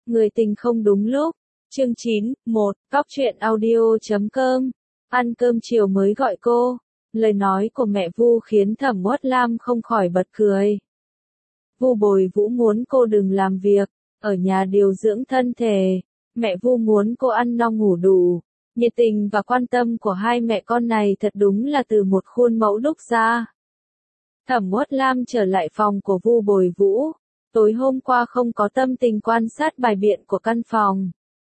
Người tình không đúng lúc. Chương 9, 1, Talktruyện.audio.com. Ăn cơm chiều mới gọi cô. Lời nói của mẹ Vu khiến Thẩm Uất Lam không khỏi bật cười. Vu Bồi Vũ muốn cô đừng làm việc, ở nhà điều dưỡng thân thể. Mẹ Vu muốn cô ăn no ngủ đủ. Nhiệt tình và quan tâm của hai mẹ con này thật đúng là từ một khuôn mẫu đúc ra. Thẩm Uất Lam trở lại phòng của Vu Bồi Vũ. Tối hôm qua không có tâm tình quan sát bài biện của căn phòng.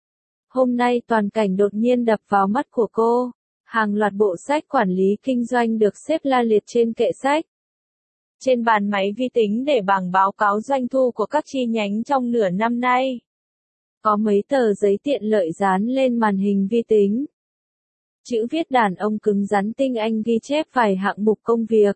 Hôm nay toàn cảnh đột nhiên đập vào mắt của cô. Hàng loạt bộ sách quản lý kinh doanh được xếp la liệt trên kệ sách. Trên bàn máy vi tính để bảng báo cáo doanh thu của các chi nhánh trong nửa năm nay. Có mấy tờ giấy tiện lợi dán lên màn hình vi tính. Chữ viết đàn ông cứng rắn tinh anh ghi chép vài hạng mục công việc.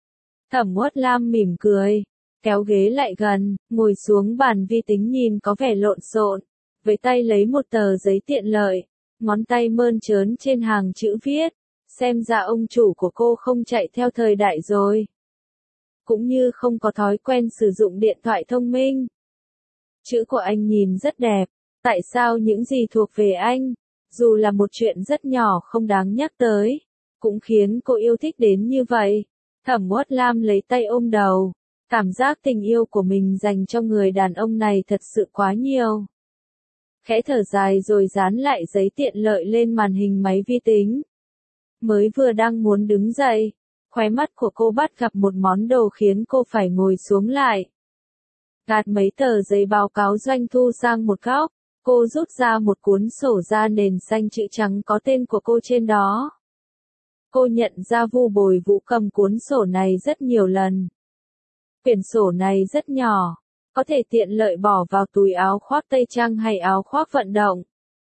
Thẩm Uất Lam mỉm cười, kéo ghế lại gần, ngồi xuống bàn vi tính nhìn có vẻ lộn xộn, với tay lấy một tờ giấy tiện lợi, ngón tay mơn trớn trên hàng chữ viết, xem ra ông chủ của cô không chạy theo thời đại rồi. Cũng như không có thói quen sử dụng điện thoại thông minh. Chữ của anh nhìn rất đẹp, tại sao những gì thuộc về anh, dù là một chuyện rất nhỏ không đáng nhắc tới, cũng khiến cô yêu thích đến như vậy. Thẩm Uất Lam lấy tay ôm đầu, cảm giác tình yêu của mình dành cho người đàn ông này thật sự quá nhiều. Khẽ thở dài rồi dán lại giấy tiện lợi lên màn hình máy vi tính. Mới vừa đang muốn đứng dậy, khóe mắt của cô bắt gặp một món đồ khiến cô phải ngồi xuống lại. Gạt mấy tờ giấy báo cáo doanh thu sang một góc, cô rút ra một cuốn sổ da nền xanh chữ trắng có tên của cô trên đó. Cô nhận ra Vu Bồi Vũ cầm cuốn sổ này rất nhiều lần. Quyển sổ này rất nhỏ, có thể tiện lợi bỏ vào túi áo khoác tây trang hay áo khoác vận động.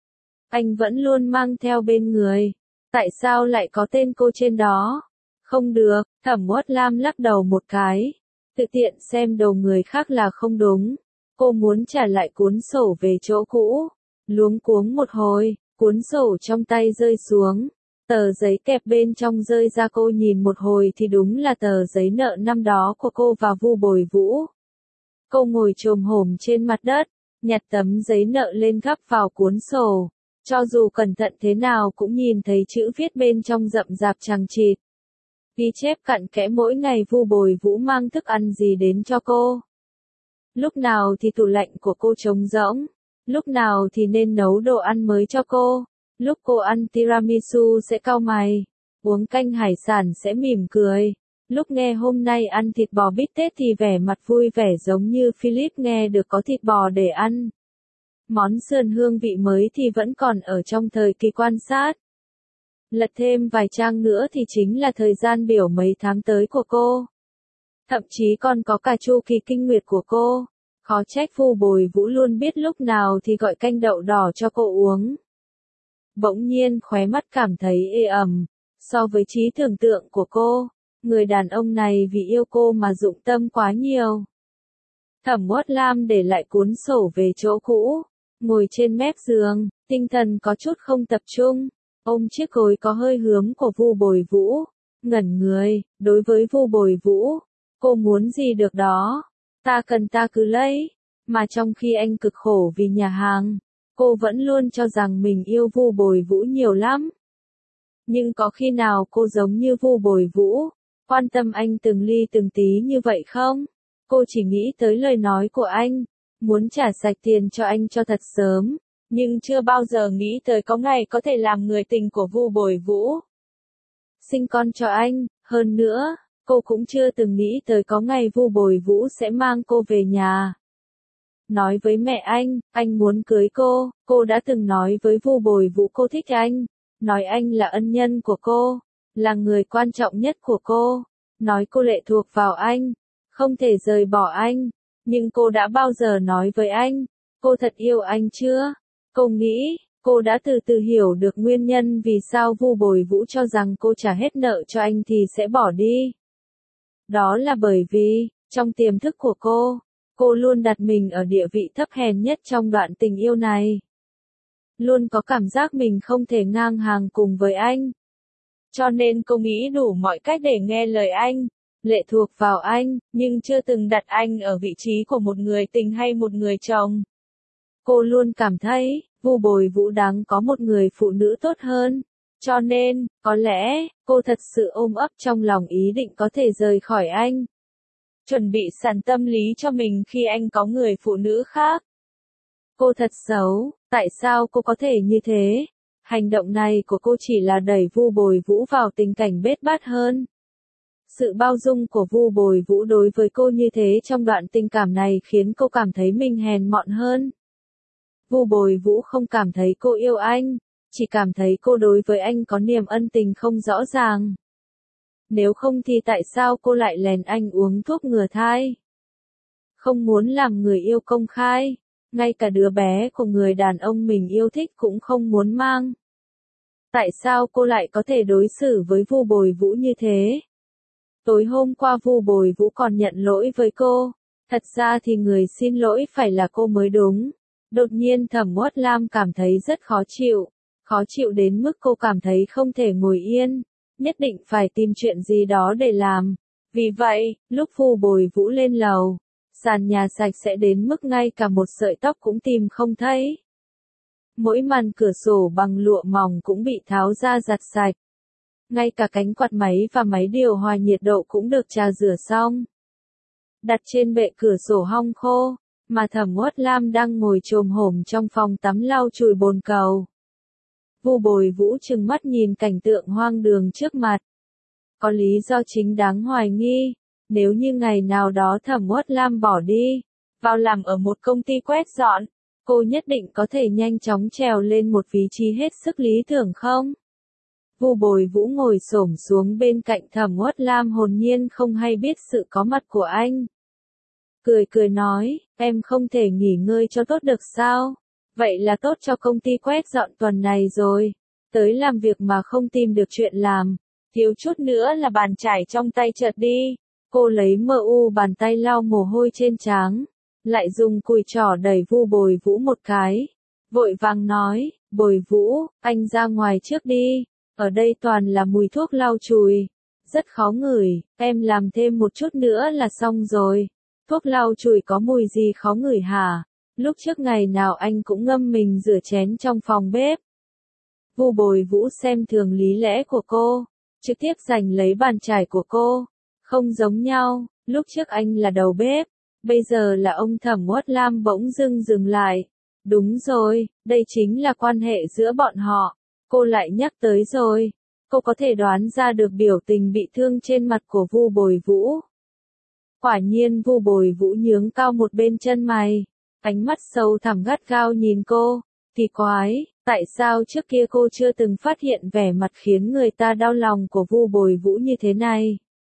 Anh vẫn luôn mang theo bên người. Tại sao lại có tên cô trên đó? Không được, Thẩm Uất Lam lắc đầu một cái. Tự tiện xem đồ người khác là không đúng. Cô muốn trả lại cuốn sổ về chỗ cũ. Luống cuống một hồi, cuốn sổ trong tay rơi xuống. Tờ giấy kẹp bên trong rơi ra, cô nhìn một hồi thì đúng là tờ giấy nợ năm đó của cô và Vu Bồi Vũ. Cô ngồi chồm hổm trên mặt đất, nhặt tấm giấy nợ lên gắp vào cuốn sổ. Cho dù cẩn thận thế nào cũng nhìn thấy chữ viết bên trong rậm rạp chằng chịt. Ghi chép cặn kẽ mỗi ngày Vu Bồi Vũ mang thức ăn gì đến cho cô. Lúc nào thì tủ lạnh của cô trống rỗng, lúc nào thì nên nấu đồ ăn mới cho cô. Lúc cô ăn tiramisu sẽ cau mày, uống canh hải sản sẽ mỉm cười. Lúc nghe hôm nay ăn thịt bò bít tết thì vẻ mặt vui vẻ giống như Philip nghe được có thịt bò để ăn. Món sườn hương vị mới thì vẫn còn ở trong thời kỳ quan sát. Lật thêm vài trang nữa thì chính là thời gian biểu mấy tháng tới của cô. Thậm chí còn có cả chu kỳ kinh nguyệt của cô. Khó trách Vu Bồi Vũ luôn biết lúc nào thì gọi canh đậu đỏ cho cô uống. Bỗng nhiên khóe mắt cảm thấy ê ẩm. So với trí tưởng tượng của cô, người đàn ông này vì yêu cô mà dụng tâm quá nhiều. Thẩm Uất Lam để lại cuốn sổ về chỗ cũ, ngồi trên mép giường, tinh thần có chút không tập trung, ôm chiếc gối có hơi hướng của Vu Bồi Vũ, ngẩn người. Đối với Vu Bồi Vũ, cô muốn gì được đó, ta cần ta cứ lấy, mà trong khi anh cực khổ vì nhà hàng, cô vẫn luôn cho rằng mình yêu Vu Bồi Vũ nhiều lắm. Nhưng có khi nào cô giống như Vu Bồi Vũ, quan tâm anh từng ly từng tí như vậy không? Cô chỉ nghĩ tới lời nói của anh, muốn trả sạch tiền cho anh cho thật sớm, nhưng chưa bao giờ nghĩ tới có ngày có thể làm người tình của Vu Bồi Vũ. Sinh con cho anh, hơn nữa, cô cũng chưa từng nghĩ tới có ngày Vu Bồi Vũ sẽ mang cô về nhà. Nói với mẹ anh muốn cưới cô đã từng nói với Vu Bồi Vũ cô thích anh, nói anh là ân nhân của cô, là người quan trọng nhất của cô, nói cô lệ thuộc vào anh, không thể rời bỏ anh, nhưng cô đã bao giờ nói với anh, cô thật yêu anh chưa? Cô nghĩ, cô đã từ từ hiểu được nguyên nhân vì sao Vu Bồi Vũ cho rằng cô trả hết nợ cho anh thì sẽ bỏ đi. Đó là bởi vì, trong tiềm thức của cô luôn đặt mình ở địa vị thấp hèn nhất trong đoạn tình yêu này. Luôn có cảm giác mình không thể ngang hàng cùng với anh. Cho nên cô nghĩ đủ mọi cách để nghe lời anh, lệ thuộc vào anh, nhưng chưa từng đặt anh ở vị trí của một người tình hay một người chồng. Cô luôn cảm thấy, Vu Bồi Vũ đáng có một người phụ nữ tốt hơn. Cho nên, có lẽ, cô thật sự ôm ấp trong lòng ý định có thể rời khỏi anh. Chuẩn bị sẵn tâm lý cho mình khi anh có người phụ nữ khác. Cô thật xấu, tại sao cô có thể như thế? Hành động này của cô chỉ là đẩy Vu Bồi Vũ vào tình cảnh bết bát hơn. Sự bao dung của Vu Bồi Vũ đối với cô như thế trong đoạn tình cảm này khiến cô cảm thấy mình hèn mọn hơn. Vu Bồi Vũ không cảm thấy cô yêu anh, chỉ cảm thấy cô đối với anh có niềm ân tình không rõ ràng. Nếu không thì tại sao cô lại lèn anh uống thuốc ngừa thai? Không muốn làm người yêu công khai, ngay cả đứa bé của người đàn ông mình yêu thích cũng không muốn mang. Tại sao cô lại có thể đối xử với Vu Bồi Vũ như thế? Tối hôm qua Vu Bồi Vũ còn nhận lỗi với cô, thật ra thì người xin lỗi phải là cô mới đúng. Đột nhiên Thẩm Uất Lam cảm thấy rất khó chịu đến mức cô cảm thấy không thể ngồi yên, nhất định phải tìm chuyện gì đó để làm. Vì vậy, lúc Vu Bồi Vũ lên lầu, sàn nhà sạch sẽ đến mức ngay cả một sợi tóc cũng tìm không thấy. Mỗi màn cửa sổ bằng lụa mỏng cũng bị tháo ra giặt sạch. Ngay cả cánh quạt máy và máy điều hòa nhiệt độ cũng được trà rửa xong. Đặt trên bệ cửa sổ hong khô, mà Thẩm Uất Lam đang ngồi chồm hổm trong phòng tắm lau chùi bồn cầu. Vu Bồi Vũ trừng mắt nhìn cảnh tượng hoang đường trước mặt. Có lý do chính đáng hoài nghi, nếu như ngày nào đó Thẩm Uất Lam bỏ đi, vào làm ở một công ty quét dọn, cô nhất định có thể nhanh chóng trèo lên một vị trí hết sức lý tưởng không? Vu Bồi Vũ ngồi xổm xuống bên cạnh Thẩm Uất Lam hồn nhiên không hay biết sự có mặt của anh. Cười nói, em không thể nghỉ ngơi cho tốt được sao? Vậy là tốt cho công ty quét dọn tuần này rồi. Tới làm việc mà không tìm được chuyện làm. Thiếu chút nữa là bàn chải trong tay trượt đi. Cô lấy bàn tay lau mồ hôi trên trán, lại dùng cùi trỏ đẩy Vu Bồi Vũ một cái. Vội vàng nói, Bồi Vũ, anh ra ngoài trước đi. Ở đây toàn là mùi thuốc lau chùi. Rất khó ngửi, em làm thêm một chút nữa là xong rồi. Thuốc lau chùi có mùi gì khó ngửi hả? Lúc trước ngày nào anh cũng ngâm mình rửa chén trong phòng bếp. Vu Bồi Vũ xem thường lý lẽ của cô, trực tiếp giành lấy bàn chải của cô. Không giống nhau, lúc trước anh là đầu bếp, bây giờ là ông Thẩm Uất Lam bỗng dưng dừng lại. Đúng rồi, đây chính là quan hệ giữa bọn họ. Cô lại nhắc tới rồi. Cô có thể đoán ra được biểu tình bị thương trên mặt của Vu Bồi Vũ. Quả nhiên Vu Bồi Vũ nhướng cao một bên chân mày, ánh mắt sâu thẳm gắt gao nhìn cô. Kỳ quái, tại sao trước kia cô chưa từng phát hiện vẻ mặt khiến người ta đau lòng của Vu Bồi Vũ như thế này?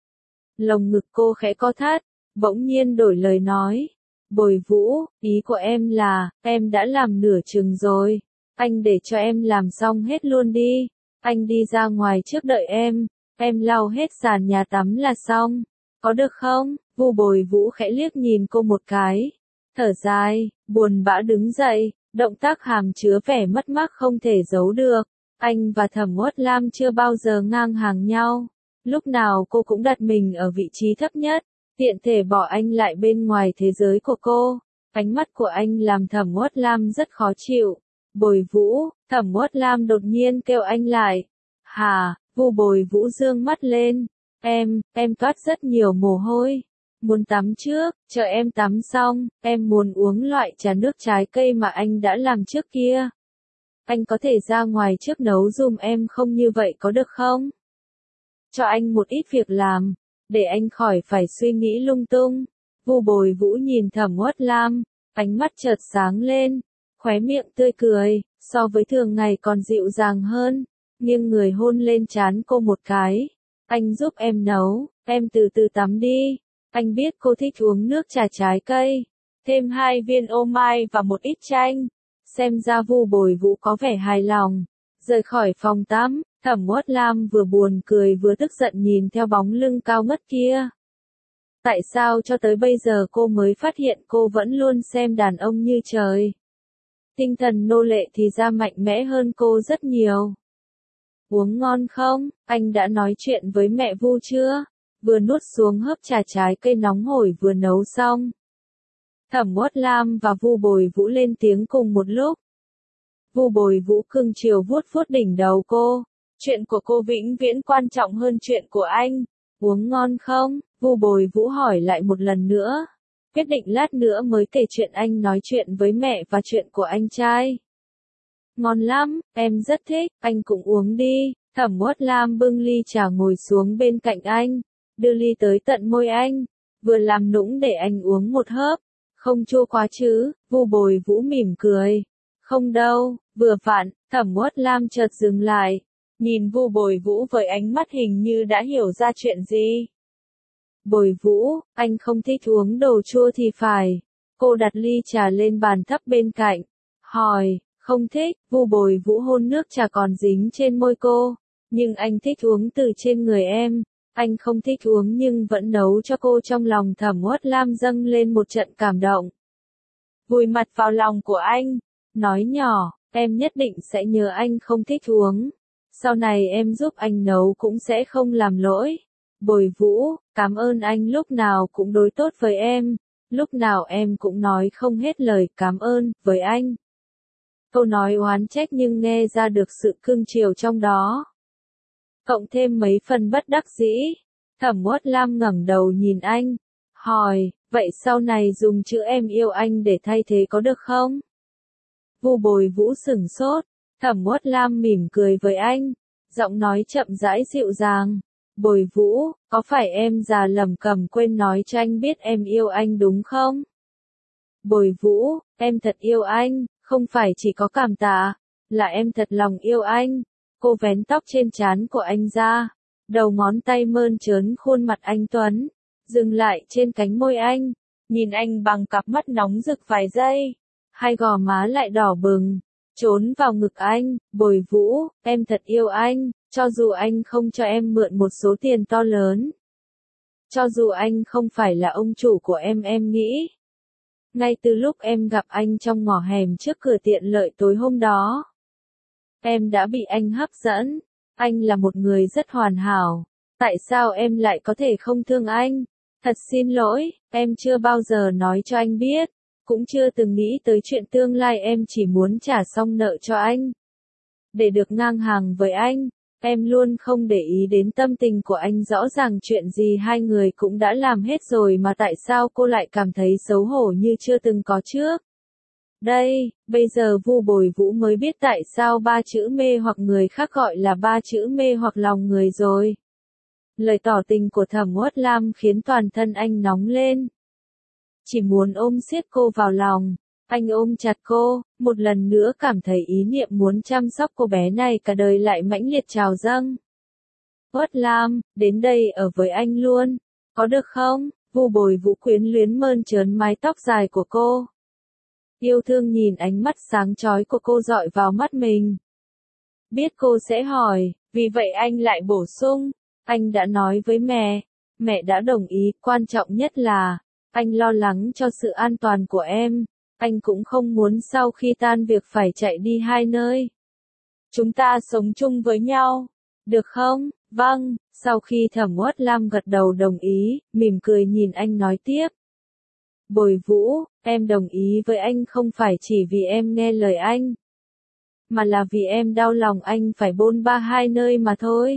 Lồng ngực cô khẽ co thắt, bỗng nhiên đổi lời nói. Bồi Vũ, ý của em là, em đã làm nửa chừng rồi. Anh để cho em làm xong hết luôn đi. Anh đi ra ngoài trước đợi em lau hết sàn nhà tắm là xong. Có được không? Vu Bồi Vũ khẽ liếc nhìn cô một cái. Thở dài, buồn bã đứng dậy, động tác hàm chứa vẻ mất mát không thể giấu được. Anh và Thẩm Uất Lam chưa bao giờ ngang hàng nhau. Lúc nào cô cũng đặt mình ở vị trí thấp nhất, tiện thể bỏ anh lại bên ngoài thế giới của cô. Ánh mắt của anh làm Thẩm Uất Lam rất khó chịu. Bồi Vũ, Thẩm Uất Lam đột nhiên kêu anh lại. Hà, Vu Bồi Vũ dương mắt lên. Em toát rất nhiều mồ hôi. Muốn tắm trước, chờ em tắm xong, em muốn uống loại trà nước trái cây mà anh đã làm trước kia. Anh có thể ra ngoài trước nấu giùm em không, như vậy có được không? Cho anh một ít việc làm, để anh khỏi phải suy nghĩ lung tung. Vu Bồi Vũ nhìn Thẩm Uất Lam, ánh mắt chợt sáng lên, khóe miệng tươi cười, so với thường ngày còn dịu dàng hơn, nghiêng người hôn lên trán cô một cái. Anh giúp em nấu, em từ từ tắm đi. Anh biết cô thích uống nước trà trái cây, thêm 2 viên ô mai và một ít chanh. Xem ra Vu Bồi Vũ có vẻ hài lòng. Rời khỏi phòng tắm, Thẩm Uất Lam vừa buồn cười vừa tức giận nhìn theo bóng lưng cao ngất kia. Tại sao cho tới bây giờ cô mới phát hiện cô vẫn luôn xem đàn ông như trời? Tinh thần nô lệ thì ra mạnh mẽ hơn cô rất nhiều. Uống ngon không? Anh đã nói chuyện với mẹ Vu chưa? Vừa nuốt xuống hớp trà trái cây nóng hổi vừa nấu xong. Thẩm Uất Lam và Vu Bồi Vũ lên tiếng cùng một lúc. Vu Bồi Vũ cưng chiều vuốt vuốt đỉnh đầu cô. Chuyện của cô vĩnh viễn quan trọng hơn chuyện của anh. Uống ngon không? Vu Bồi Vũ hỏi lại một lần nữa. Quyết định lát nữa mới kể chuyện anh nói chuyện với mẹ và chuyện của anh trai. Ngon lắm, em rất thích, anh cũng uống đi. Thẩm Uất Lam bưng ly trà ngồi xuống bên cạnh anh, đưa ly tới tận môi anh, vừa làm nũng để anh uống một hớp. Không chua quá chứ? Vu Bồi Vũ mỉm cười. Không đâu, vừa vặn. Thẩm Uất Lam chợt dừng lại, nhìn Vu Bồi Vũ với ánh mắt hình như đã hiểu ra chuyện gì. Bồi Vũ, anh không thích uống đồ chua thì phải. Cô đặt ly trà lên bàn thấp bên cạnh, hỏi. Không thích. Vu Bồi Vũ hôn nước trà còn dính trên môi cô. Nhưng anh thích uống từ trên người em. Anh không thích uống nhưng vẫn nấu cho cô. Trong lòng Thẩm Uất Lam dâng lên một trận cảm động. Vùi mặt vào lòng của anh, nói nhỏ, em nhất định sẽ nhớ anh không thích uống. Sau này em giúp anh nấu cũng sẽ không làm lỗi. Bồi Vũ, cảm ơn anh lúc nào cũng đối tốt với em. Lúc nào em cũng nói không hết lời cảm ơn với anh. Câu nói oán trách nhưng nghe ra được sự cưng chiều trong đó. Cộng thêm mấy phần bất đắc dĩ. Thẩm Uất Lam ngẩng đầu nhìn anh, hỏi, vậy sau này dùng chữ em yêu anh để thay thế có được không? Vu Bồi Vũ sửng sốt. Thẩm Uất Lam mỉm cười với anh, giọng nói chậm rãi dịu dàng. Bồi Vũ, có phải em già lầm cầm quên nói cho anh biết em yêu anh đúng không? Bồi Vũ, em thật yêu anh, không phải chỉ có cảm tạ, là em thật lòng yêu anh. Cô vén tóc trên trán của anh ra, đầu ngón tay mơn trớn khuôn mặt anh tuấn, dừng lại trên cánh môi anh, nhìn anh bằng cặp mắt nóng rực vài giây, hai gò má lại đỏ bừng, trốn vào ngực anh. Bồi Vũ, em thật yêu anh, cho dù anh không cho em mượn một số tiền to lớn. Cho dù anh không phải là ông chủ của em nghĩ. Ngay từ lúc em gặp anh trong ngõ hẻm trước cửa tiện lợi tối hôm đó, em đã bị anh hấp dẫn. Anh là một người rất hoàn hảo. Tại sao em lại có thể không thương anh? Thật xin lỗi, em chưa bao giờ nói cho anh biết. Cũng chưa từng nghĩ tới chuyện tương lai, em chỉ muốn trả xong nợ cho anh. Để được ngang hàng với anh, em luôn không để ý đến tâm tình của anh. Rõ ràng chuyện gì hai người cũng đã làm hết rồi mà tại sao cô lại cảm thấy xấu hổ như chưa từng có trước? Đây, bây giờ Vu Bồi Vũ mới biết tại sao ba chữ mê hoặc người khác gọi là ba chữ mê hoặc lòng người rồi. Lời tỏ tình của Thẩm Uất Lam khiến toàn thân anh nóng lên. Chỉ muốn ôm siết cô vào lòng. Anh ôm chặt cô, một lần nữa cảm thấy ý niệm muốn chăm sóc cô bé này cả đời lại mãnh liệt trào dâng. Uất Lam, đến đây ở với anh luôn, có được không? Vu Bồi Vũ quyến luyến mơn trớn mái tóc dài của cô. Yêu thương nhìn ánh mắt sáng chói của cô dọi vào mắt mình. Biết cô sẽ hỏi, vì vậy anh lại bổ sung, anh đã nói với mẹ đã đồng ý, quan trọng nhất là, anh lo lắng cho sự an toàn của em, anh cũng không muốn sau khi tan việc phải chạy đi hai nơi. Chúng ta sống chung với nhau, được không? Vâng, sau khi Thẩm Uất Lam gật đầu đồng ý, mỉm cười nhìn anh nói tiếp. Bồi Vũ, em đồng ý với anh không phải chỉ vì em nghe lời anh, mà là vì em đau lòng anh phải bôn ba hai nơi mà thôi.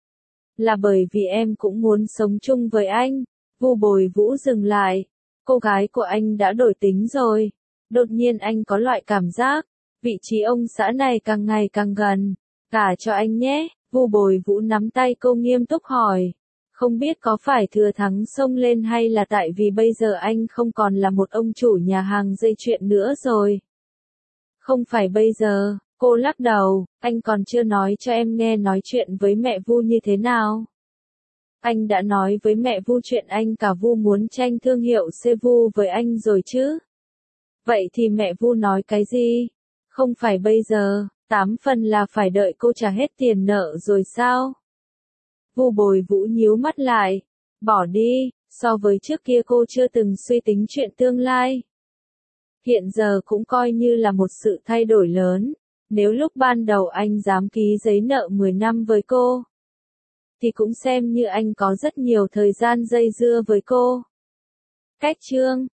Là bởi vì em cũng muốn sống chung với anh. Vu Bồi Vũ dừng lại. Cô gái của anh đã đổi tính rồi. Đột nhiên anh có loại cảm giác, vị trí ông xã này càng ngày càng gần. Gả cho anh nhé. Vu Bồi Vũ nắm tay cô nghiêm túc hỏi. Không biết có phải thừa thắng xông lên hay là tại vì bây giờ anh không còn là một ông chủ nhà hàng dây chuyền nữa rồi. Không phải bây giờ, cô lắc đầu, anh còn chưa nói cho em nghe nói chuyện với mẹ Vu như thế nào. Anh đã nói với mẹ Vu chuyện anh cả Vu muốn tranh thương hiệu Sevu với anh rồi chứ. Vậy thì mẹ Vu nói cái gì? Không phải bây giờ, 8 phần là phải đợi cô trả hết tiền nợ rồi sao? Vu Bồi Vũ nhíu mắt lại. Bỏ đi, so với trước kia cô chưa từng suy tính chuyện tương lai. Hiện giờ cũng coi như là một sự thay đổi lớn. Nếu lúc ban đầu anh dám ký giấy nợ 10 năm với cô, thì cũng xem như anh có rất nhiều thời gian dây dưa với cô. Cách chương